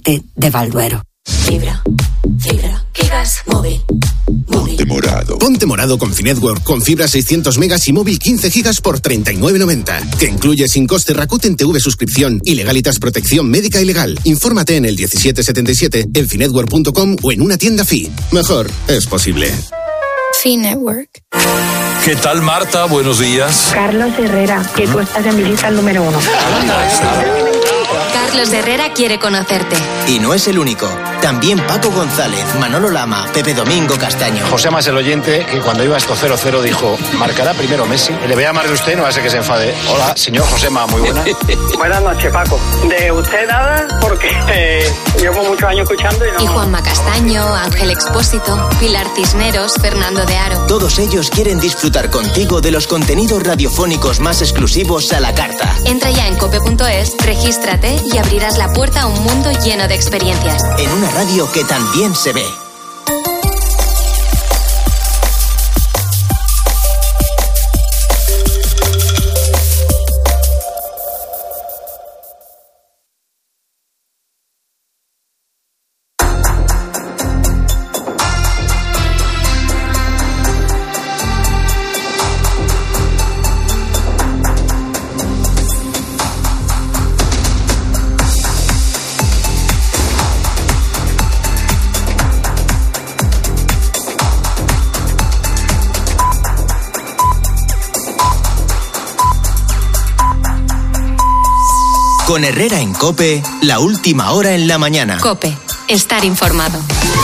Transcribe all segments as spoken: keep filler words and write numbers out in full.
parte de Valduero. Fibra, fibra, gigas, móvil. Ponte morado. Ponte morado con Finetwork, con fibra seiscientos megas y móvil quince gigas por treinta y nueve noventa. Que incluye sin coste Rakuten T V suscripción y Legalitas protección médica y legal. Infórmate en el diecisiete setenta y siete, en finetwork punto com o en una tienda Fi. Mejor es posible. Finetwork. ¿Qué tal, Marta? Buenos días. Carlos Herrera, que tú estás en mi lista el número uno. Carlos Herrera quiere conocerte. Y no es el único. También Paco González, Manolo Lama, Pepe Domingo Castaño. José Más, el oyente, que cuando iba esto cero cero dijo, marcará primero Messi. Le voy a llamar de usted, no va a ser que se enfade. Hola, señor Josema, muy buena. Buenas noches, Paco. De usted nada, porque eh, llevo muchos años escuchando y no... Y Juanma Castaño, Ángel Expósito, Pilar Cisneros, Fernando de Aro. Todos ellos quieren disfrutar contigo de los contenidos radiofónicos más exclusivos a la carta. Entra ya en cope punto es, regístrate y abrirás la puerta a un mundo lleno de experiencias. En una radio que también se ve. Con Herrera en COPE, la última hora en la mañana. COPE, estar informado.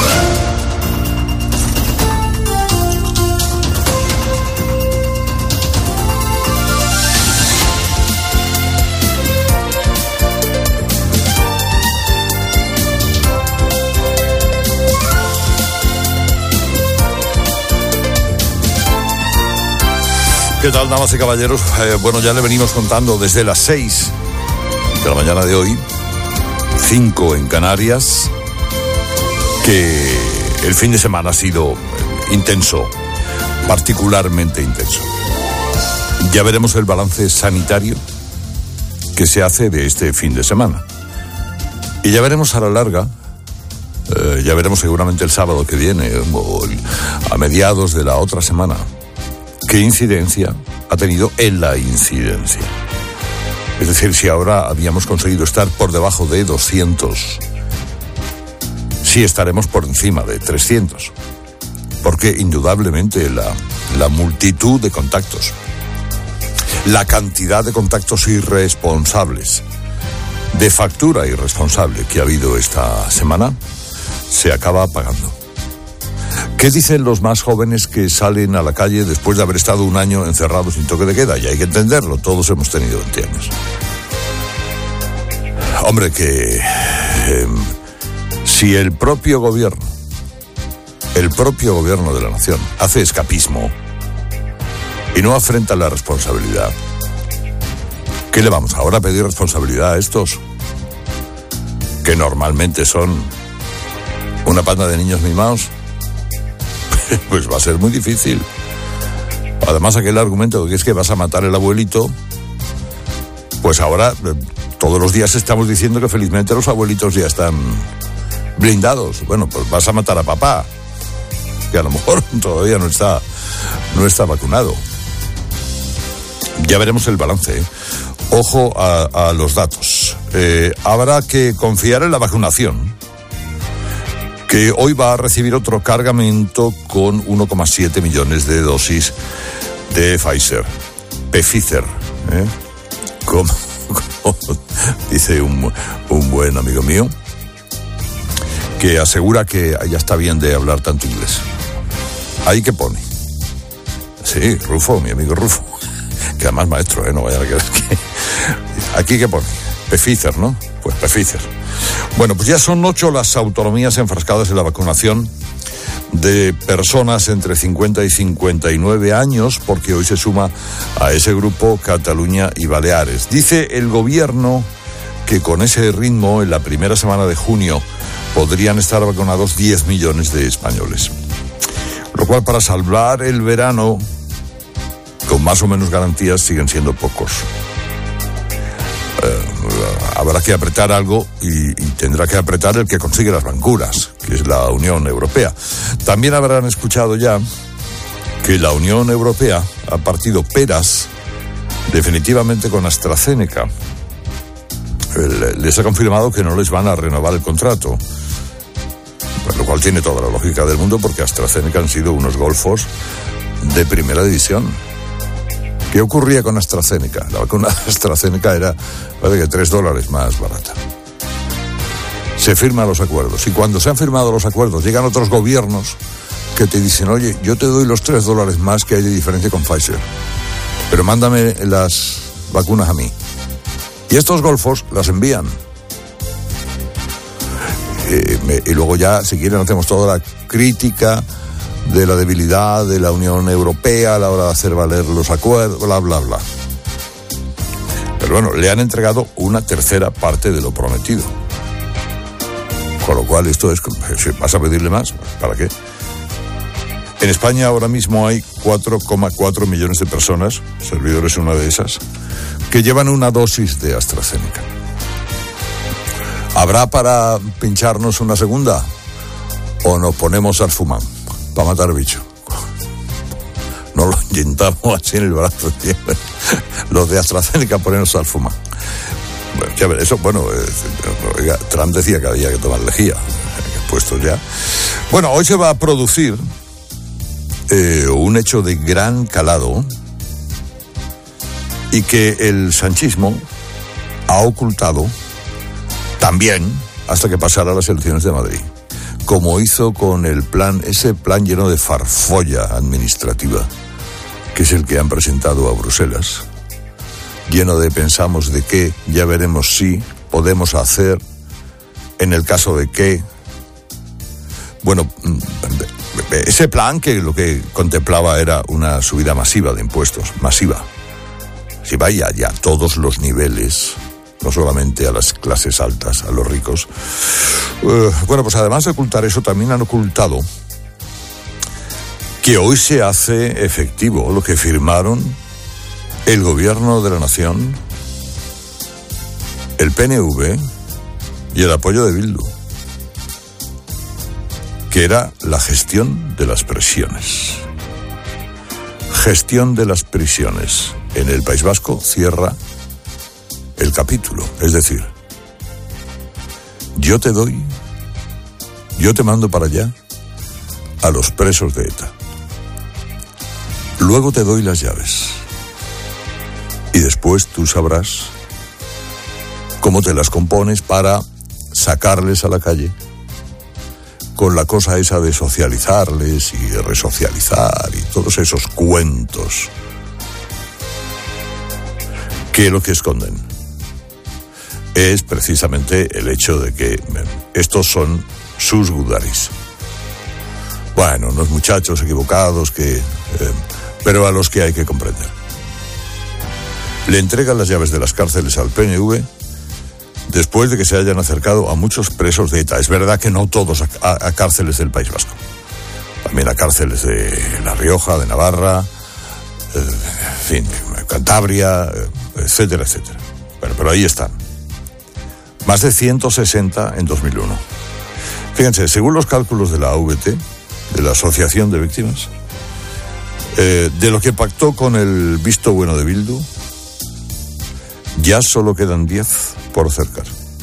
¿Qué tal, damas y caballeros? Eh, bueno, ya le venimos contando desde las seis de la mañana de hoy, cinco en Canarias, que el fin de semana ha sido intenso, particularmente intenso. Ya veremos el balance sanitario que se hace de este fin de semana. Y ya veremos a la larga, eh, ya veremos seguramente el sábado que viene, o el, a mediados de la otra semana, qué incidencia ha tenido en la incidencia. Es decir, si ahora habíamos conseguido estar por debajo de doscientos, sí estaremos por encima de trescientos. Porque indudablemente la, la multitud de contactos, la cantidad de contactos irresponsables, de factura irresponsable que ha habido esta semana, se acaba pagando. ¿Qué dicen los más jóvenes que salen a la calle después de haber estado un año encerrados sin toque de queda? Y hay que entenderlo, todos hemos tenido entierros. Hombre, que eh, si el propio gobierno, el propio gobierno de la nación, hace escapismo y no afrenta la responsabilidad, ¿qué le vamos ahora a pedir responsabilidad a estos? Que normalmente son una panda de niños mimados. Pues va a ser muy difícil. Además, aquel argumento de que es que vas a matar el abuelito, pues ahora todos los días estamos diciendo que felizmente los abuelitos ya están blindados. Bueno, pues vas a matar a papá, que a lo mejor todavía no está, no está vacunado. Ya veremos el balance, ¿eh? Ojo a, a los datos. Eh, habrá que confiar en la vacunación, que hoy va a recibir otro cargamento con uno coma siete millones de dosis de Pfizer, Pfizer, ¿eh? Como, como dice un, un buen amigo mío, que asegura que ya está bien de hablar tanto inglés. Ahí que pone. Sí, Rufo, mi amigo Rufo, que además maestro, ¿eh? No vaya a creer que... Aquí que pone, Pfizer, ¿no? Pues Pfizer. Bueno, pues ya son ocho las autonomías enfrascadas en la vacunación de personas entre cincuenta y cincuenta y nueve años, porque hoy se suma a ese grupo Cataluña y Baleares. Dice el gobierno que con ese ritmo, en la primera semana de junio, podrían estar vacunados diez millones de españoles. Lo cual, para salvar el verano, con más o menos garantías, siguen siendo pocos. Eh, habrá que apretar algo y, y tendrá que apretar el que consigue las vacunas, que es la Unión Europea. También habrán escuchado ya que la Unión Europea ha partido peras definitivamente con AstraZeneca. Les ha confirmado que no les van a renovar el contrato, lo cual tiene toda la lógica del mundo, porque AstraZeneca han sido unos golfos de primera división. ¿Qué ocurría con AstraZeneca? La vacuna AstraZeneca era, parece que tres dólares más barata. Se firman los acuerdos, y cuando se han firmado los acuerdos llegan otros gobiernos que te dicen: oye, yo te doy los tres dólares más que hay de diferencia con Pfizer, pero mándame las vacunas a mí. Y estos golfos las envían. Eh, me, y luego ya, si quieren, hacemos toda la crítica de la debilidad de la Unión Europea a la hora de hacer valer los acuerdos, bla, bla, bla. Pero bueno, le han entregado una tercera parte de lo prometido. Con lo cual, esto es, si vas a pedirle más, ¿para qué? En España ahora mismo hay cuatro coma cuatro millones de personas, servidores una de esas, que llevan una dosis de AstraZeneca. ¿Habrá para pincharnos una segunda? ¿O nos ponemos al fumán para matar bicho? Nos lo inyectamos así en el brazo. Los de AstraZeneca ponernos al fumán. Bueno, ya ver, eso, bueno, eh, Trump decía que había que tomar lejía, puestos ya. Bueno, hoy se va a producir eh, un hecho de gran calado y que el sanchismo ha ocultado también hasta que pasara las elecciones de Madrid, como hizo con el plan, ese plan lleno de farfolla administrativa, que es el que han presentado a Bruselas, lleno de pensamos de qué, ya veremos si, podemos hacer, en el caso de qué. Bueno, ese plan que lo que contemplaba era una subida masiva de impuestos, masiva. Si vaya ya a todos los niveles, no solamente a las clases altas, a los ricos. Uh, bueno, pues además de ocultar eso, también han ocultado que hoy se hace efectivo lo que firmaron el Gobierno de la Nación, el P N V y el apoyo de Bildu, que era la gestión de las prisiones. Gestión de las prisiones. En el País Vasco cierra el capítulo, es decir, yo te doy, yo te mando para allá a los presos de ETA. Luego te doy las llaves. Y después tú sabrás cómo te las compones para sacarles a la calle con la cosa esa de socializarles y resocializar y todos esos cuentos que lo que esconden es precisamente el hecho de que estos son sus gudaris. Bueno, unos muchachos equivocados que, eh, pero a los que hay que comprender. Le entregan las llaves de las cárceles al P N V después de que se hayan acercado a muchos presos de ETA. Es verdad que no todos a, a, a cárceles del País Vasco. También a cárceles de La Rioja, de Navarra, eh, en fin, Cantabria, eh, etcétera, etcétera. Bueno, pero ahí están. Más de ciento sesenta en dos mil uno. Fíjense, según los cálculos de la A V T, de la Asociación de Víctimas, eh, de lo que pactó con el visto bueno de Bildu, ya solo quedan diez por acercar.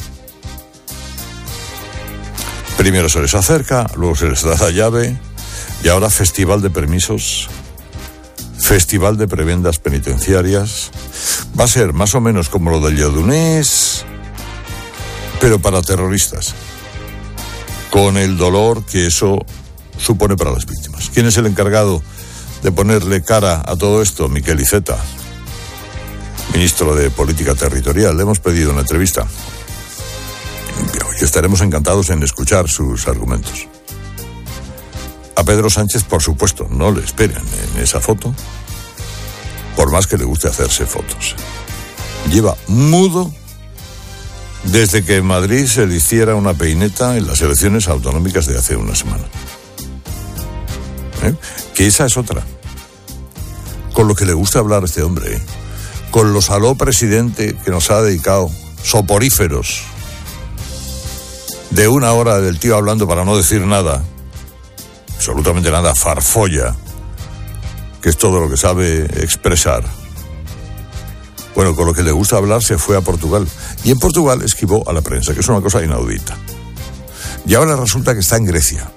Primero se les acerca, luego se les da la llave, y ahora festival de permisos, festival de prebendas penitenciarias. Va a ser más o menos como lo del Lledoners, pero para terroristas, con el dolor que eso supone para las víctimas. ¿Quién es el encargado de ponerle cara a todo esto? Miquel Iceta, ministro de Política Territorial. Le hemos pedido una entrevista y estaremos encantados en escuchar sus argumentos. A Pedro Sánchez, por supuesto, no le esperen en esa foto, por más que le guste hacerse fotos. Lleva mudo desde que en Madrid se le hiciera una peineta en las elecciones autonómicas de hace una semana. ¿Eh? Que esa es otra. Con lo que le gusta hablar a este hombre, ¿eh? Con los aló presidente que nos ha dedicado soporíferos de una hora del tío hablando para no decir nada, absolutamente nada, farfolla, que es todo lo que sabe expresar. Bueno, con lo que le gusta hablar se fue a Portugal, y en Portugal esquivó a la prensa, que es una cosa inaudita. Y ahora resulta que está en Grecia.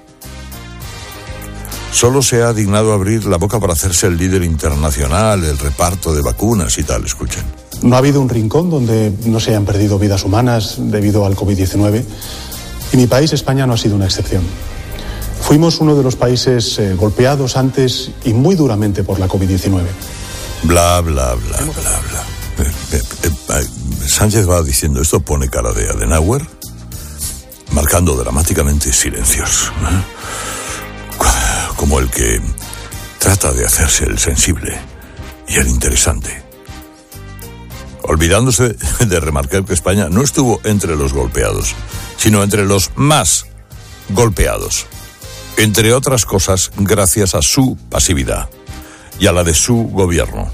Solo se ha dignado abrir la boca para hacerse el líder internacional, el reparto de vacunas y tal, escuchen. No ha habido un rincón donde no se hayan perdido vidas humanas debido al covid diecinueve, y mi país, España, no ha sido una excepción. Fuimos uno de los países eh, golpeados antes y muy duramente por la covid diecinueve. Bla, bla, bla, bla, bla. Eh, eh, eh, Sánchez va diciendo, esto pone cara de Adenauer, marcando dramáticamente silencios, ¿eh? Como el que trata de hacerse el sensible y el interesante, olvidándose de remarcar que España no estuvo entre los golpeados, sino entre los más golpeados, entre otras cosas gracias a su pasividad y a la de su gobierno.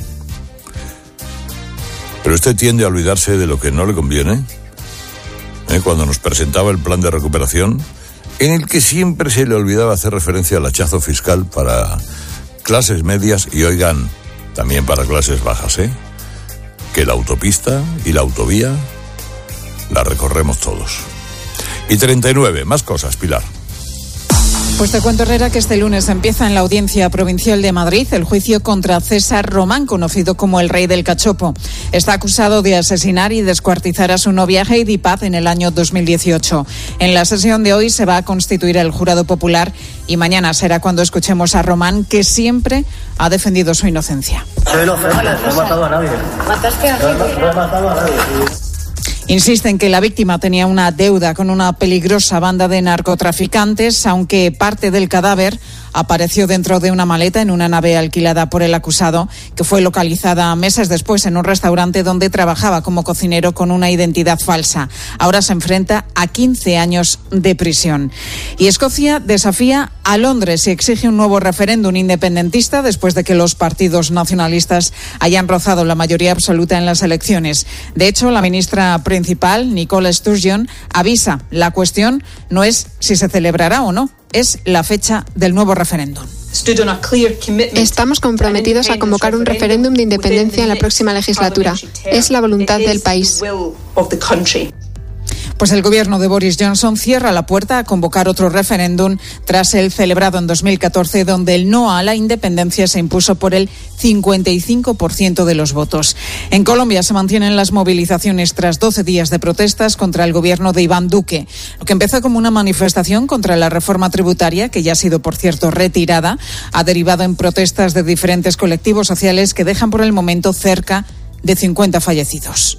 Pero usted tiende a olvidarse de lo que no le conviene, ¿eh? Cuando nos presentaba el plan de recuperación, en el que siempre se le olvidaba hacer referencia al hachazo fiscal para clases medias y, oigan, también para clases bajas, ¿eh? Que la autopista y la autovía la recorremos todos. Y treinta y nueve, más cosas, Pilar. Pues te cuento, Herrera, que este lunes empieza en la Audiencia Provincial de Madrid el juicio contra César Román, conocido como el Rey del Cachopo. Está acusado de asesinar y descuartizar a su novia Heidi Paz en el año dos mil dieciocho. En la sesión de hoy se va a constituir el jurado popular y mañana será cuando escuchemos a Román, que siempre ha defendido su inocencia. Soy inocente, no he matado a nadie. ¿Mataste a Heidi? No, no he matado a nadie. Insiste en que la víctima tenía una deuda con una peligrosa banda de narcotraficantes, aunque parte del cadáver apareció dentro de una maleta en una nave alquilada por el acusado, que fue localizada meses después en un restaurante donde trabajaba como cocinero con una identidad falsa. Ahora se enfrenta a quince años de prisión. Y Escocia desafía a Londres y exige un nuevo referéndum independentista después de que los partidos nacionalistas hayan rozado la mayoría absoluta en las elecciones. De hecho, la ministra principal, Nicola Sturgeon, avisa: la cuestión no es si se celebrará o no, es la fecha del nuevo referéndum. Estamos comprometidos a convocar un referéndum de independencia en la próxima legislatura. Es la voluntad del país. Pues el gobierno de Boris Johnson cierra la puerta a convocar otro referéndum tras el celebrado en dos mil catorce, donde el no a la independencia se impuso por el cincuenta y cinco por ciento de los votos. En Colombia se mantienen las movilizaciones tras doce días de protestas contra el gobierno de Iván Duque. Lo que empezó como una manifestación contra la reforma tributaria, que ya ha sido, por cierto, retirada, ha derivado en protestas de diferentes colectivos sociales que dejan por el momento cerca de cincuenta fallecidos.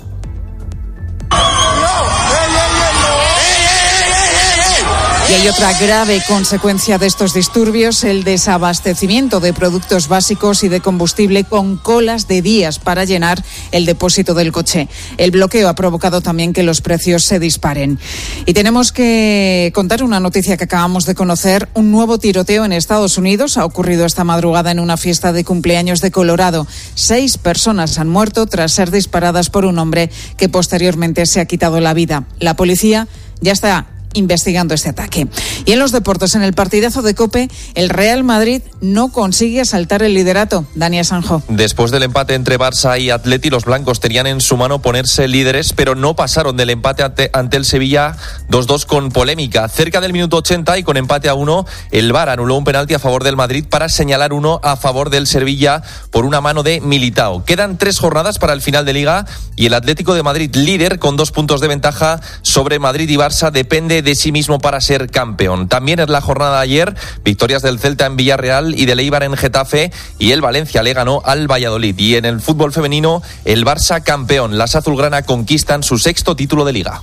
Y hay otra grave consecuencia de estos disturbios: el desabastecimiento de productos básicos y de combustible, con colas de días para llenar el depósito del coche. El bloqueo ha provocado también que los precios se disparen. Y tenemos que contar una noticia que acabamos de conocer: un nuevo tiroteo en Estados Unidos ha ocurrido esta madrugada en una fiesta de cumpleaños de Colorado. Seis personas han muerto tras ser disparadas por un hombre que posteriormente se ha quitado la vida. La policía ya está investigando este ataque. Y en los deportes, en el partidazo de COPE, el Real Madrid no consigue asaltar el liderato. Dani Sanjo. Después del empate entre Barça y Atleti, los blancos tenían en su mano ponerse líderes, pero no pasaron del empate ante, ante el Sevilla dos dos con polémica. Cerca del minuto ochenta y con empate a uno, el V A R anuló un penalti a favor del Madrid para señalar uno a favor del Sevilla por una mano de Militao. Quedan tres jornadas para el final de Liga y el Atlético de Madrid, líder con dos puntos de ventaja sobre Madrid y Barça, depende de sí mismo para ser campeón. También es la jornada de ayer, victorias del Celta en Villarreal y del Eibar en Getafe, y el Valencia le ganó al Valladolid. Y en el fútbol femenino, el Barça campeón. Las azulgrana conquistan su sexto título de Liga.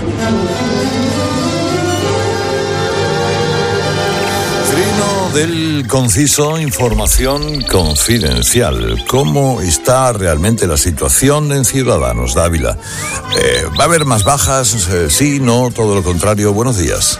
Del conciso, información confidencial. ¿Cómo está realmente la situación en Ciudadanos, Dávila? Eh, ¿Va a haber más bajas? Eh, sí, no, todo lo contrario. Buenos días.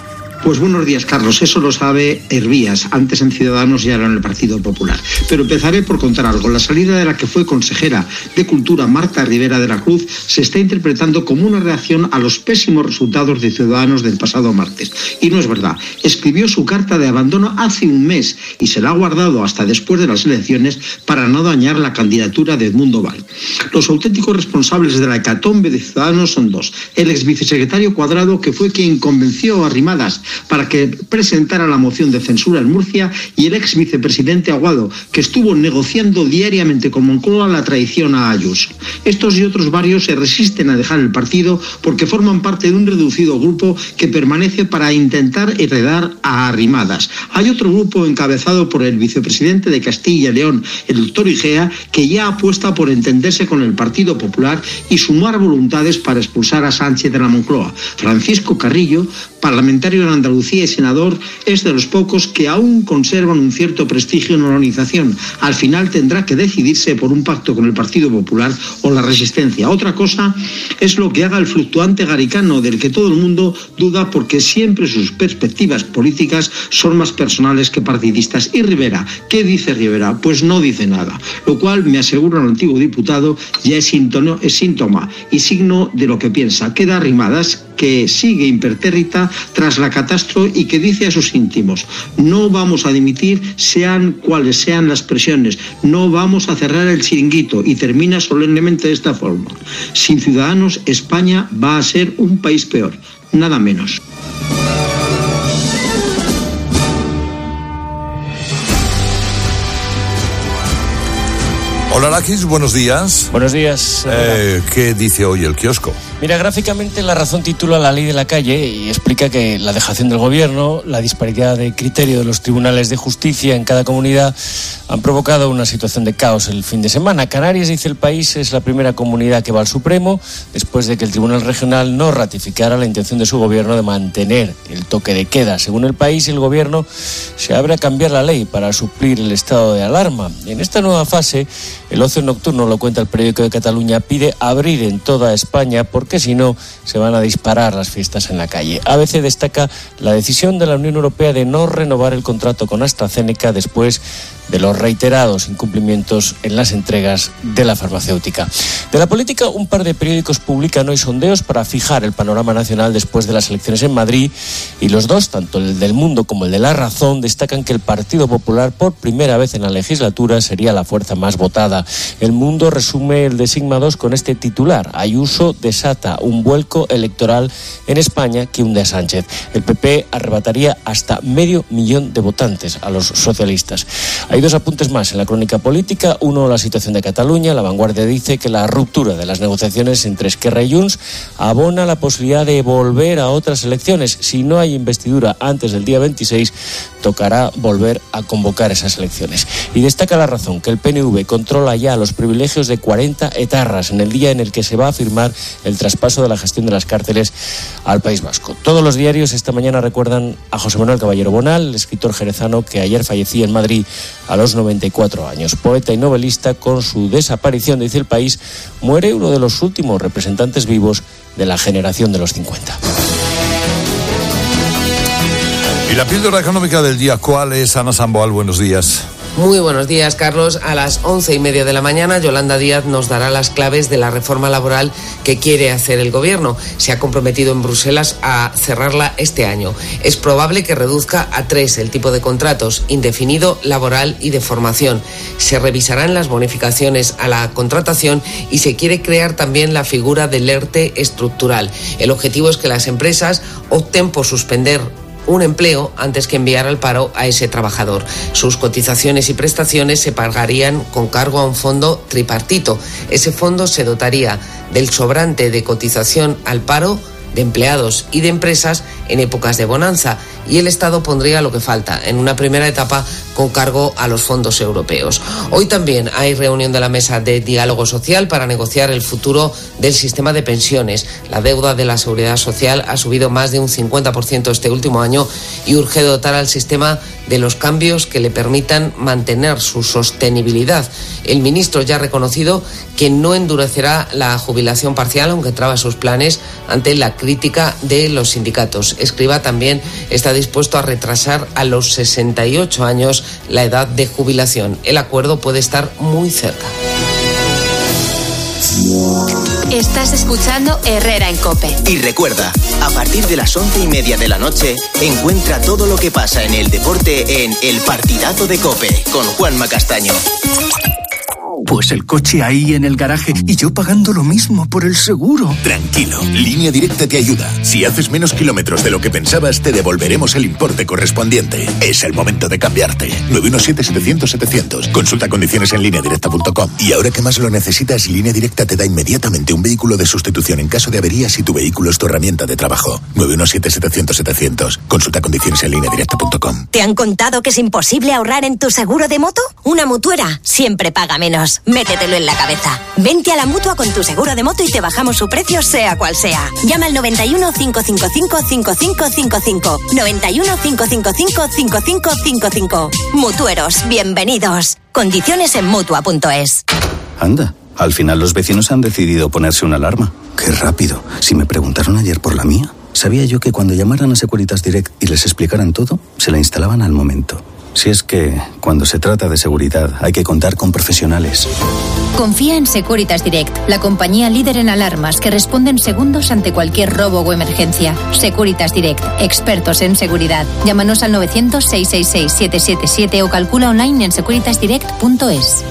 Pues buenos días, Carlos. Eso lo sabe Hervías, antes en Ciudadanos y ahora en el Partido Popular. Pero empezaré por contar algo. La salida de la que fue consejera de Cultura, Marta Rivera de la Cruz, se está interpretando como una reacción a los pésimos resultados de Ciudadanos del pasado martes. Y no es verdad. Escribió su carta de abandono hace un mes y se la ha guardado hasta después de las elecciones para no dañar la candidatura de Edmundo Val. Los auténticos responsables de la hecatombe de Ciudadanos son dos. El ex vicesecretario Cuadrado, que fue quien convenció a Arrimadas para que presentara la moción de censura en Murcia, y el ex vicepresidente Aguado, que estuvo negociando diariamente con Moncloa la traición a Ayuso. Estos y otros varios se resisten a dejar el partido porque forman parte de un reducido grupo que permanece para intentar heredar a Arrimadas. Hay otro grupo encabezado por el vicepresidente de Castilla y León, el doctor Igea, que ya apuesta por entenderse con el Partido Popular y sumar voluntades para expulsar a Sánchez de la Moncloa. Francisco Carrillo, parlamentario en Andalucía y senador, es de los pocos que aún conservan un cierto prestigio en la organización. Al final tendrá que decidirse por un pacto con el Partido Popular o la Resistencia. Otra cosa es lo que haga el fluctuante Garicano, del que todo el mundo duda porque siempre sus perspectivas políticas son más personales que partidistas. Y Rivera, ¿qué dice Rivera? Pues no dice nada, lo cual, me asegura el antiguo diputado, ya es síntoma, es síntoma y signo de lo que piensa. Queda Arrimadas, que sigue impertérrita tras la catástrofe y que dice a sus íntimos: no vamos a dimitir sean cuales sean las presiones, no vamos a cerrar el chiringuito, y termina solemnemente de esta forma: sin Ciudadanos, España va a ser un país peor, nada menos. Hola, Lakis, buenos días. Buenos días. Eh, ¿Qué dice hoy el kiosco? Mira, gráficamente La Razón titula La ley de la calle y explica que la dejación del gobierno, la disparidad de criterio de los tribunales de justicia en cada comunidad han provocado una situación de caos el fin de semana. Canarias, dice El País, es la primera comunidad que va al Supremo después de que el Tribunal Regional no ratificara la intención de su gobierno de mantener el toque de queda. Según El País, el gobierno se abre a cambiar la ley para suplir el estado de alarma. En esta nueva fase, el ocio nocturno, lo cuenta el periódico de Cataluña, pide abrir en toda España porque si no se van a disparar las fiestas en la calle. A B C destaca la decisión de la Unión Europea de no renovar el contrato con AstraZeneca después de los reiterados incumplimientos en las entregas de la farmacéutica. De la política, un par de periódicos publican hoy sondeos para fijar el panorama nacional después de las elecciones en Madrid, y los dos, tanto el del Mundo como el de La Razón, destacan que el Partido Popular por primera vez en la legislatura sería la fuerza más votada. El Mundo resume el de Sigma dos con este titular: Ayuso desata un vuelco electoral en España que hunde a Sánchez. El P P arrebataría hasta medio millón de votantes a los socialistas. Hay dos apuntes más en la crónica política. Uno, la situación de Cataluña. La Vanguardia dice que la ruptura de las negociaciones entre Esquerra y Junts abona la posibilidad de volver a otras elecciones. Si no hay investidura antes del día veintiséis, tocará volver a convocar esas elecciones. Y destaca La Razón que el P N V controla ya los privilegios de cuarenta etarras en el día en el que se va a firmar el traspaso de la gestión de las cárceles al País Vasco. Todos los diarios esta mañana recuerdan a José Manuel Caballero Bonal, el escritor jerezano que ayer fallecía en Madrid a los noventa y cuatro años. Poeta y novelista, con su desaparición, dice El País, muere uno de los últimos representantes vivos de la generación de los cincuenta. Y la píldora económica del día, ¿cuál es? Ana Samboal, buenos días. Muy buenos días, Carlos. A las once y media de la mañana, Yolanda Díaz nos dará las claves de la reforma laboral que quiere hacer el gobierno. Se ha comprometido en Bruselas a cerrarla este año. Es probable que reduzca a tres el tipo de contratos: indefinido, laboral y de formación. Se revisarán las bonificaciones a la contratación y se quiere crear también la figura del ERTE estructural. El objetivo es que las empresas opten por suspender un empleo antes que enviar al paro a ese trabajador. Sus cotizaciones y prestaciones se pagarían con cargo a un fondo tripartito. Ese fondo se dotaría del sobrante de cotización al paro de empleados y de empresas en épocas de bonanza, y el Estado pondría lo que falta en una primera etapa con cargo a los fondos europeos. Hoy también hay reunión de la mesa de diálogo social para negociar el futuro del sistema de pensiones. La deuda de la seguridad social ha subido más de un cincuenta por ciento este último año y urge dotar al sistema de los cambios que le permitan mantener su sostenibilidad. El ministro ya ha reconocido que no endurecerá la jubilación parcial, aunque traba sus planes ante la crítica de los sindicatos. Escrivá también está dispuesto a retrasar a los sesenta y ocho años la edad de jubilación. El acuerdo puede estar muy cerca. Estás escuchando Herrera en COPE. Y recuerda, a partir de las once y media de la noche, encuentra todo lo que pasa en el deporte en El Partidazo de COPE, con Juanma Castaño. Pues el coche ahí en el garaje y yo pagando lo mismo por el seguro. Tranquilo, Línea Directa te ayuda. Si haces menos kilómetros de lo que pensabas, te devolveremos el importe correspondiente. Es el momento de cambiarte. nueve uno siete, setecientos, setecientos. Consulta condiciones en línea directa punto com. Y ahora que más lo necesitas, Línea Directa te da inmediatamente un vehículo de sustitución en caso de avería si tu vehículo es tu herramienta de trabajo. nueve uno siete, setecientos, setecientos. Consulta condiciones en línea directa punto com. ¿Te han contado que es imposible ahorrar en tu seguro de moto? Una Mutuera siempre paga menos. Métetelo en la cabeza. Vente a la Mutua con tu seguro de moto y te bajamos su precio sea cual sea. Llama al noventa y uno, cinco cinco cinco, cinco cinco cinco cinco. noventa y uno, cinco cinco cinco, cinco cinco cinco cinco. Mutueros, bienvenidos. Condiciones en Mutua punto es. Anda, al final los vecinos han decidido ponerse una alarma. Qué rápido. Si me preguntaron ayer por la mía, sabía yo que cuando llamaran a Securitas Direct y les explicaran todo, se la instalaban al momento. Si es que, cuando se trata de seguridad, hay que contar con profesionales. Confía en Securitas Direct, la compañía líder en alarmas que responde en segundos ante cualquier robo o emergencia. Securitas Direct, expertos en seguridad. Llámanos al novecientos, seiscientos sesenta y seis, setecientos setenta y siete o calcula online en securitas direct punto es.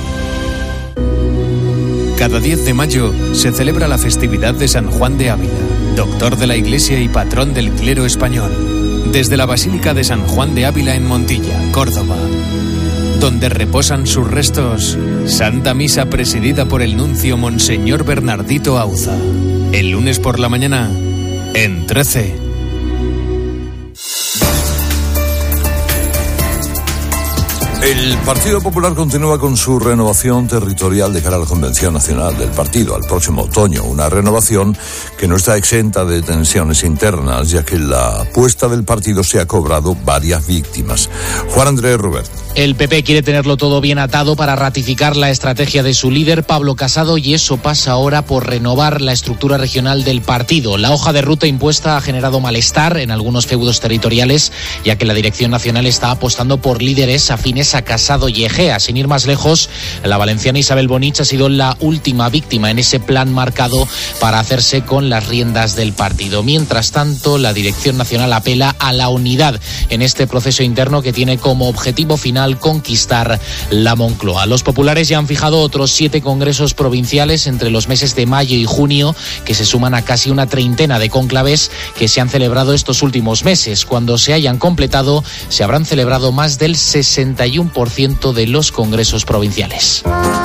Cada diez de mayo se celebra la festividad de San Juan de Ávila, doctor de la Iglesia y patrón del clero español. Desde la Basílica de San Juan de Ávila en Montilla, Córdoba, donde reposan sus restos, Santa Misa presidida por el nuncio Monseñor Bernardito Auza. El lunes por la mañana, en trece. El Partido Popular continúa con su renovación territorial de cara a la Convención Nacional del partido al próximo otoño, una renovación que no está exenta de tensiones internas, ya que la apuesta del partido se ha cobrado varias víctimas. Juan Andrés Rubert. El P P quiere tenerlo todo bien atado para ratificar la estrategia de su líder, Pablo Casado, y eso pasa ahora por renovar la estructura regional del partido. La hoja de ruta impuesta ha generado malestar en algunos feudos territoriales, ya que la dirección nacional está apostando por líderes afines a Casado y Egea. Sin ir más lejos, la valenciana Isabel Bonich ha sido la última víctima en ese plan marcado para hacerse con las riendas del partido. Mientras tanto, la dirección nacional apela a la unidad en este proceso interno que tiene como objetivo final conquistar la Moncloa. Los populares ya han fijado otros siete congresos provinciales entre los meses de mayo y junio, que se suman a casi una treintena de cónclaves que se han celebrado estos últimos meses. Cuando se hayan completado, se habrán celebrado más del sesenta y uno por ciento de los congresos provinciales.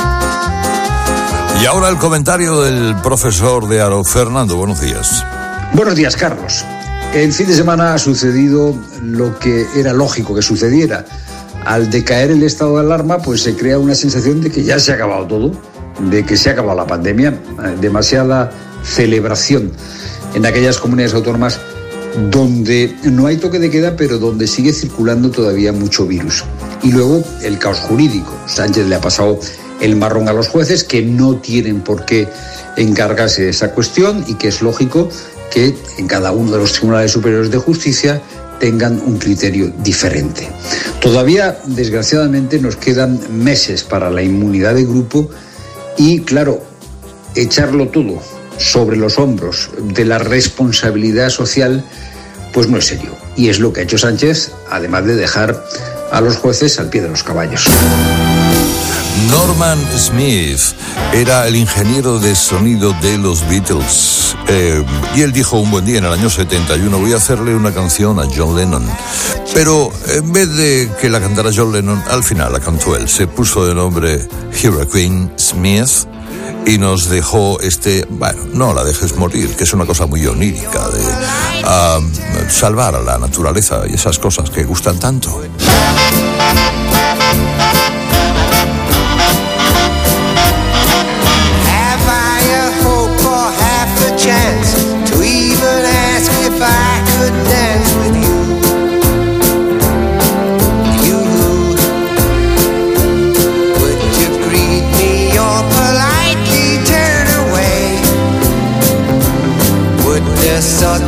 Y ahora el comentario del profesor de Aro. Fernando, buenos días. Buenos días, Carlos. El fin de semana ha sucedido lo que era lógico que sucediera. Al decaer el estado de alarma, pues se crea una sensación de que ya se ha acabado todo, de que se ha acabado la pandemia. Demasiada celebración en aquellas comunidades autónomas donde no hay toque de queda, pero donde sigue circulando todavía mucho virus. Y luego el caos jurídico. Sánchez le ha pasado el marrón a los jueces, que no tienen por qué encargarse de esa cuestión y que es lógico que en cada uno de los tribunales superiores de justicia tengan un criterio diferente. Todavía, desgraciadamente, nos quedan meses para la inmunidad de grupo y, claro, echarlo todo sobre los hombros de la responsabilidad social, pues no es serio. Y es lo que ha hecho Sánchez, además de dejar a los jueces al pie de los caballos. Norman Smith era el ingeniero de sonido de los Beatles, eh, y él dijo un buen día en el año setenta y uno, voy a hacerle una canción a John Lennon, pero en vez de que la cantara John Lennon, al final la cantó él. Se puso de nombre Hurricane Smith y nos dejó este, bueno, no la dejes morir, que es una cosa muy onírica de uh, salvar a la naturaleza y esas cosas que gustan tanto. Suck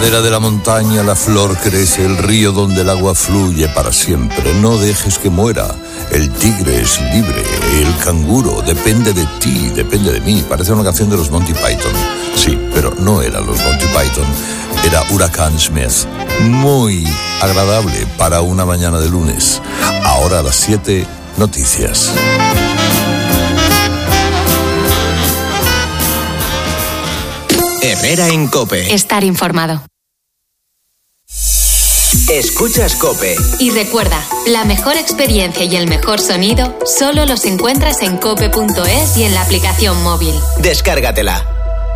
ladera de la montaña la flor crece, el río donde el agua fluye para siempre. No dejes que muera. El tigre es libre, el canguro depende de ti, depende de mí. Parece una canción de los Monty Python. Sí, pero no eran los Monty Python, era Huracán Smith. Muy agradable para una mañana de lunes. Ahora a las siete, noticias. Herrera en COPE. Estar informado. Escuchas COPE. Y recuerda, la mejor experiencia y el mejor sonido solo los encuentras en cope punto es y en la aplicación móvil. Descárgatela.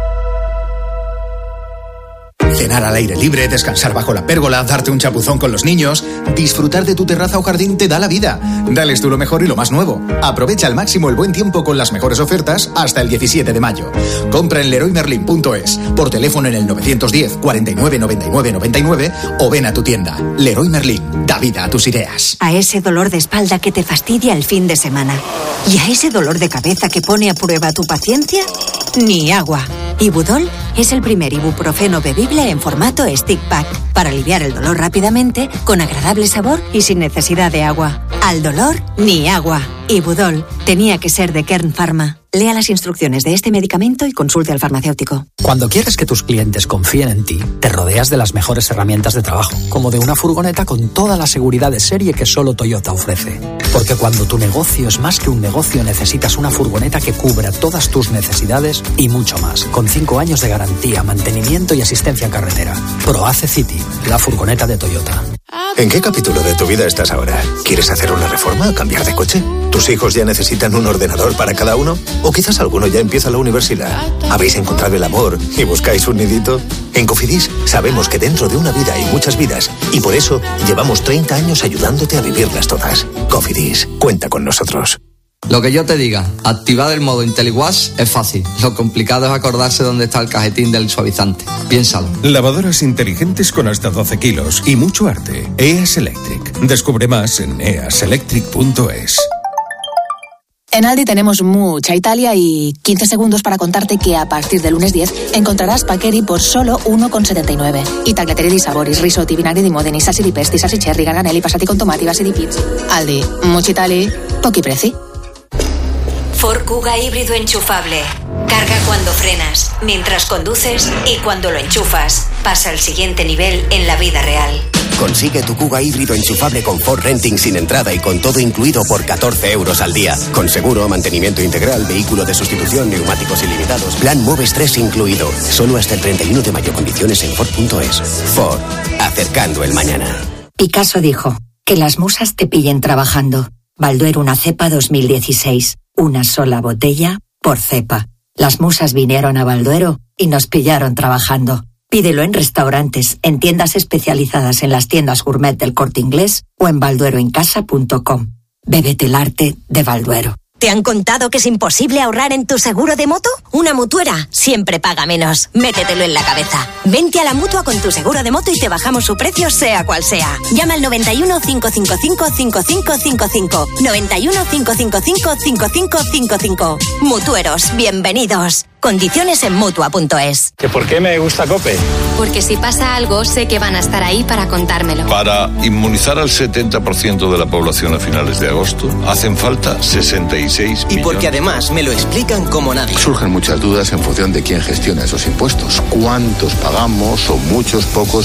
Cenar al aire libre, descansar bajo la pérgola, darte un chapuzón con los niños, disfrutar de tu terraza o jardín te da la vida. Dales tú lo mejor y lo más nuevo. Aprovecha al máximo el buen tiempo con las mejores ofertas hasta el diecisiete de mayo. Compra en leroy merlin punto es, por teléfono en el novecientos diez, cuarenta y nueve, noventa y nueve, noventa y nueve o ven a tu tienda. Leroy Merlin, da vida a tus ideas. A ese dolor de espalda que te fastidia el fin de semana y a ese dolor de cabeza que pone a prueba tu paciencia, ni agua. Ibudol es el primer ibuprofeno bebible en formato stick pack para aliviar el dolor rápidamente, con agradable sabor y sin necesidad de agua. Al dolor, ni agua. Ibudol tenía que ser de Kern Pharma. Lea las instrucciones de este medicamento y consulte al farmacéutico. Cuando quieres que tus clientes confíen en ti, te rodeas de las mejores herramientas de trabajo, como de una furgoneta con toda la seguridad de serie que solo Toyota ofrece. Porque cuando tu negocio es más que un negocio, necesitas una furgoneta que cubra todas tus necesidades y mucho más, con cinco años de garantía, mantenimiento y asistencia en carretera. ProAce City, la furgoneta de Toyota. ¿En qué capítulo de tu vida estás ahora? ¿Quieres hacer una reforma o cambiar de coche? ¿Tus hijos ya necesitan un ordenador para cada uno? ¿O quizás alguno ya empieza la universidad? ¿Habéis encontrado el amor y buscáis un nidito? En Cofidis sabemos que dentro de una vida hay muchas vidas y por eso llevamos treinta años ayudándote a vivirlas todas. Cofidis, cuenta con nosotros. Lo que yo te diga, activar el modo IntelliWash es fácil. Lo complicado es acordarse dónde está el cajetín del suavizante. Piénsalo. Lavadoras inteligentes con hasta doce kilos y mucho arte. E A S Electric. Descubre más en e a s electric punto es. En Aldi tenemos mucha Italia y quince segundos para contarte que a partir del lunes diez encontrarás Paccheri por solo uno con setenta y nueve. Y tagliatelle di saboris, risotti, vinagre di modeni, salsi di pesti, salsi cherry, garganelli, passati con tomati, basi di pizza. Aldi, mucha Italia, pochi prezzi. Ford Kuga híbrido enchufable. Carga cuando frenas, mientras conduces y cuando lo enchufas. Pasa al siguiente nivel en la vida real. Consigue tu Kuga híbrido enchufable con Ford Renting sin entrada y con todo incluido por catorce euros al día. Con seguro, mantenimiento integral, vehículo de sustitución, neumáticos ilimitados. Plan Moves tres incluido. Solo hasta el treinta y uno de mayo. Condiciones en Ford punto es. Ford, acercando el mañana. Picasso dijo, que las musas te pillen trabajando. Balduero una cepa dos mil dieciséis. Una sola botella por cepa. Las musas vinieron a Balduero y nos pillaron trabajando. Pídelo en restaurantes, en tiendas especializadas en las tiendas gourmet del Corte Inglés o en balduero en casa punto com. Bébete el arte de Balduero. ¿Te han contado que es imposible ahorrar en tu seguro de moto? Una Mutuera siempre paga menos. Métetelo en la cabeza. Vente a la Mutua con tu seguro de moto y te bajamos su precio sea cual sea. Llama al noventa y uno, cinco cinco cinco, cinco cinco cinco cinco. noventa y uno, cinco cinco cinco, cinco cinco cinco cinco. Mutueros, bienvenidos. Condiciones en Mutua punto es. ¿Que por qué me gusta COPE? Porque si pasa algo, sé que van a estar ahí para contármelo. Para inmunizar al setenta por ciento de la población a finales de agosto, hacen falta sesenta y seis millones. Y porque además me lo explican como nadie. Surgen muchas dudas en función de quién gestiona esos impuestos. ¿Cuántos pagamos? ¿Son muchos, pocos?